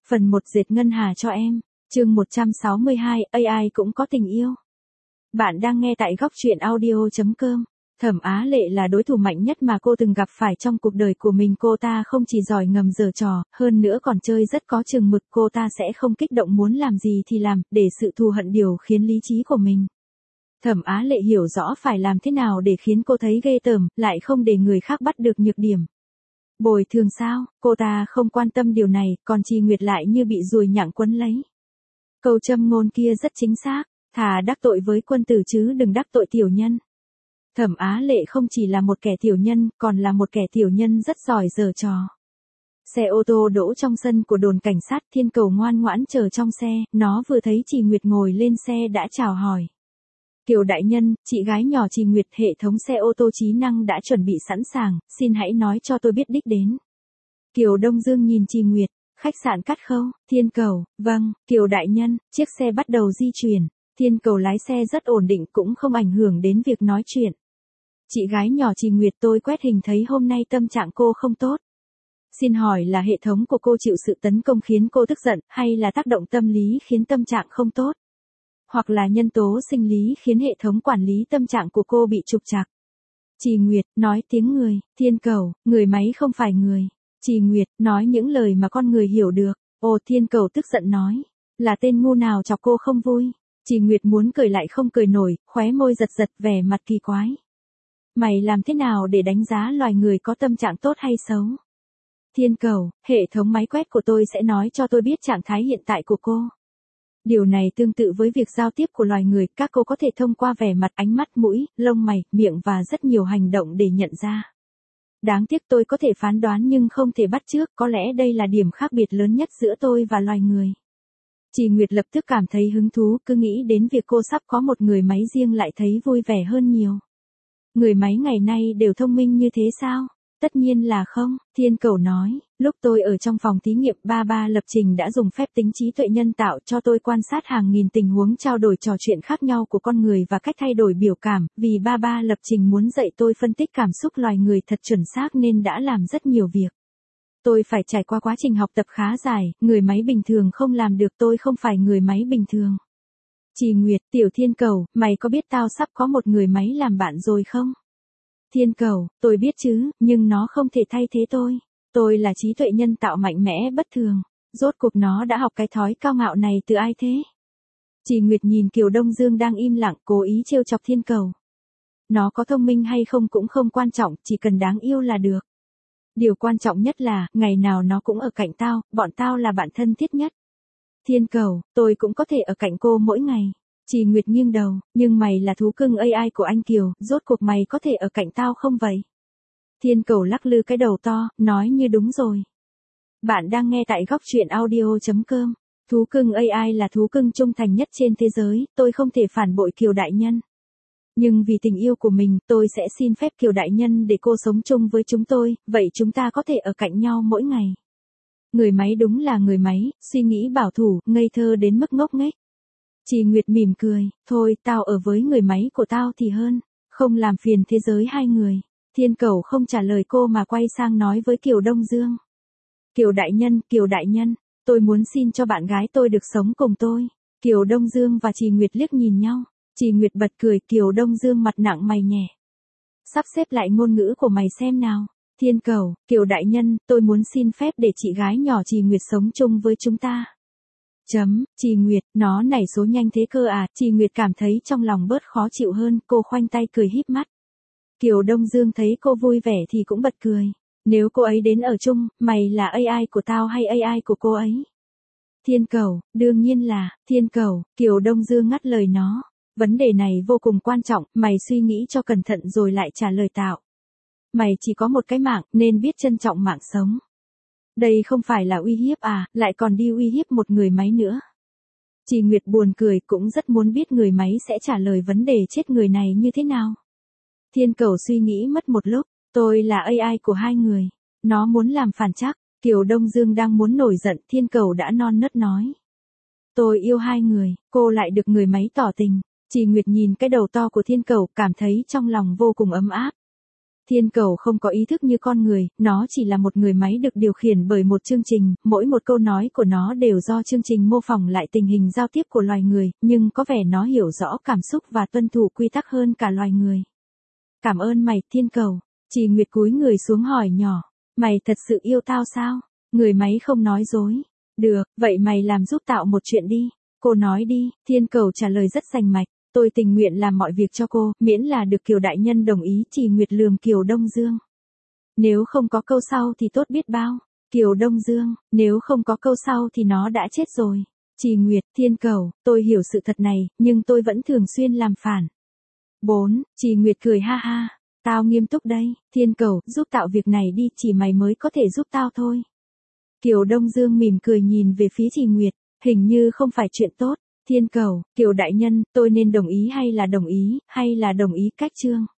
Phần 1 dệt ngân hà cho em. Chương 162, AI cũng có tình yêu. Bạn đang nghe tại góc truyện audio.com. Thẩm Á Lệ là đối thủ mạnh nhất mà cô từng gặp phải trong cuộc đời của mình. Cô ta không chỉ giỏi ngầm giở trò, hơn nữa còn chơi rất có chừng mực. Cô ta sẽ không kích động, muốn làm gì thì làm, để sự thù hận điều khiến lý trí của mình. Thẩm Á Lệ hiểu rõ phải làm thế nào để khiến cô thấy ghê tởm, lại không để người khác bắt được nhược điểm. Bồi thường sao, cô ta không quan tâm điều này, còn Trì Nguyệt lại như bị ruồi nhặng quấn lấy. Câu châm ngôn kia rất chính xác, thà đắc tội với quân tử chứ đừng đắc tội tiểu nhân. Thẩm Á Lệ không chỉ là một kẻ tiểu nhân, còn là một kẻ tiểu nhân rất giỏi giở trò. Xe ô tô đỗ trong sân của đồn cảnh sát. Thiên Cầu ngoan ngoãn chờ trong xe, nó vừa thấy Trì Nguyệt ngồi lên xe đã chào hỏi. Kiều đại nhân, chị gái nhỏ Trì Nguyệt, hệ thống xe ô tô trí năng đã chuẩn bị sẵn sàng, xin hãy nói cho tôi biết đích đến. Kiều Đông Dương nhìn Trì Nguyệt, khách sạn Cát Khâu. Thiên Cầu, vâng, Kiều đại nhân. Chiếc xe bắt đầu di chuyển. Thiên Cầu lái xe rất ổn định, cũng không ảnh hưởng đến việc nói chuyện. Chị gái nhỏ Trì Nguyệt, tôi quét hình thấy hôm nay tâm trạng cô không tốt. Xin hỏi là hệ thống của cô chịu sự tấn công khiến cô tức giận, hay là tác động tâm lý khiến tâm trạng không tốt? Hoặc là nhân tố sinh lý khiến hệ thống quản lý tâm trạng của cô bị trục trặc? Trì Nguyệt, nói tiếng người. Thiên Cầu, người máy không phải người. Trì Nguyệt, nói những lời mà con người hiểu được. Ồ, Thiên Cầu tức giận nói. Là tên ngu nào chọc cô không vui? Trì Nguyệt muốn cười lại không cười nổi, khóe môi giật giật vẻ mặt kỳ quái. Mày làm thế nào để đánh giá loài người có tâm trạng tốt hay xấu? Thiên Cầu, hệ thống máy quét của tôi sẽ nói cho tôi biết trạng thái hiện tại của cô. Điều này tương tự với việc giao tiếp của loài người, các cô có thể thông qua vẻ mặt, ánh mắt, mũi, lông mày, miệng và rất nhiều hành động để nhận ra. Đáng tiếc tôi có thể phán đoán nhưng không thể bắt chước, có lẽ đây là điểm khác biệt lớn nhất giữa tôi và loài người. Trì Nguyệt lập tức cảm thấy hứng thú, cứ nghĩ đến việc cô sắp có một người máy riêng lại thấy vui vẻ hơn nhiều. Người máy ngày nay đều thông minh như thế sao? Tất nhiên là không, Thiên Cầu nói, lúc tôi ở trong phòng thí nghiệm, ba lập trình đã dùng phép tính trí tuệ nhân tạo cho tôi quan sát hàng nghìn tình huống trao đổi trò chuyện khác nhau của con người và cách thay đổi biểu cảm, vì ba lập trình muốn dạy tôi phân tích cảm xúc loài người thật chuẩn xác nên đã làm rất nhiều việc. Tôi phải trải qua quá trình học tập khá dài, người máy bình thường không làm được, tôi không phải người máy bình thường. Trì Nguyệt, tiểu Thiên Cầu, mày có biết tao sắp có một người máy làm bạn rồi không? Thiên Cầu, tôi biết chứ, nhưng nó không thể thay thế tôi. Tôi là trí tuệ nhân tạo mạnh mẽ bất thường. Rốt cuộc nó đã học cái thói cao ngạo này từ ai thế? Trì Nguyệt nhìn Kiều Đông Dương đang im lặng, cố ý trêu chọc Thiên Cầu. Nó có thông minh hay không cũng không quan trọng, chỉ cần đáng yêu là được. Điều quan trọng nhất là, ngày nào nó cũng ở cạnh tao, bọn tao là bạn thân thiết nhất. Thiên Cầu, tôi cũng có thể ở cạnh cô mỗi ngày. Trì Nguyệt nghiêng đầu, nhưng mày là thú cưng AI của anh Kiều, rốt cuộc mày có thể ở cạnh tao không vậy? Thiên Cầu lắc lư cái đầu to, nói như đúng rồi. Bạn đang nghe tại góc truyện audio.com. Thú cưng AI là thú cưng trung thành nhất trên thế giới, tôi không thể phản bội Kiều đại nhân. Nhưng vì tình yêu của mình, tôi sẽ xin phép Kiều đại nhân để cô sống chung với chúng tôi, vậy chúng ta có thể ở cạnh nhau mỗi ngày. Người máy đúng là người máy, suy nghĩ bảo thủ, ngây thơ đến mức ngốc nghếch. Trì Nguyệt mỉm cười, thôi tao ở với người máy của tao thì hơn, không làm phiền thế giới hai người. Thiên Cầu không trả lời cô mà quay sang nói với Kiều Đông Dương. Kiều đại nhân, tôi muốn xin cho bạn gái tôi được sống cùng tôi. Kiều Đông Dương và Trì Nguyệt liếc nhìn nhau, Trì Nguyệt bật cười, Kiều Đông Dương mặt nặng mày nhẹ. Sắp xếp lại ngôn ngữ của mày xem nào. Thiên Cầu, Kiều đại nhân, tôi muốn xin phép để chị gái nhỏ Trì Nguyệt sống chung với chúng ta. Trì Nguyệt, nó nảy số nhanh thế cơ à? Trì Nguyệt cảm thấy trong lòng bớt khó chịu hơn, cô khoanh tay cười híp mắt. Kiều Đông Dương thấy cô vui vẻ thì cũng bật cười. Nếu cô ấy đến ở chung, mày là AI của tao hay AI của cô ấy? Thiên Cầu, đương nhiên là, Thiên Cầu, Kiều Đông Dương ngắt lời nó. Vấn đề này vô cùng quan trọng, mày suy nghĩ cho cẩn thận rồi lại trả lời tạo. Mày chỉ có một cái mạng, nên biết trân trọng mạng sống. Đây không phải là uy hiếp à, lại còn đi uy hiếp một người máy nữa. Trì Nguyệt buồn cười, cũng rất muốn biết người máy sẽ trả lời vấn đề chết người này như thế nào. Thiên Cầu suy nghĩ mất một lúc, tôi là AI của hai người. Nó muốn làm phản chắc, Kiều Đông Dương đang muốn nổi giận, Thiên Cầu đã non nớt nói. Tôi yêu hai người, cô lại được người máy tỏ tình. Trì Nguyệt nhìn cái đầu to của Thiên Cầu, cảm thấy trong lòng vô cùng ấm áp. Thiên cầu không có ý thức như con người, nó chỉ là một người máy được điều khiển bởi một chương trình, mỗi một câu nói của nó đều do chương trình mô phỏng lại tình hình giao tiếp của loài người, nhưng có vẻ nó hiểu rõ cảm xúc và tuân thủ quy tắc hơn cả loài người. Cảm ơn mày, thiên cầu. Trì Nguyệt cúi người xuống hỏi nhỏ. Mày thật sự yêu tao sao? Người máy không nói dối. Được, vậy mày làm giúp tạo một chuyện đi. Cô nói đi, thiên cầu trả lời rất rành mạch. Tôi tình nguyện làm mọi việc cho cô, miễn là được Kiều đại nhân đồng ý. Trì Nguyệt lườm Kiều Đông Dương. Nếu không có câu sau thì tốt biết bao. Kiều Đông Dương, nếu không có câu sau thì nó đã chết rồi. Trì Nguyệt, thiên cầu, tôi hiểu sự thật này, nhưng tôi vẫn thường xuyên làm phản. 4. Trì Nguyệt cười ha ha. Tao nghiêm túc đây, thiên cầu, giúp tạo việc này đi, chỉ mày mới có thể giúp tao thôi. Kiều Đông Dương mỉm cười nhìn về phía Trì Nguyệt, hình như không phải chuyện tốt. Thiên cầu, Kiều đại nhân, tôi nên đồng ý hay là đồng ý cách chương?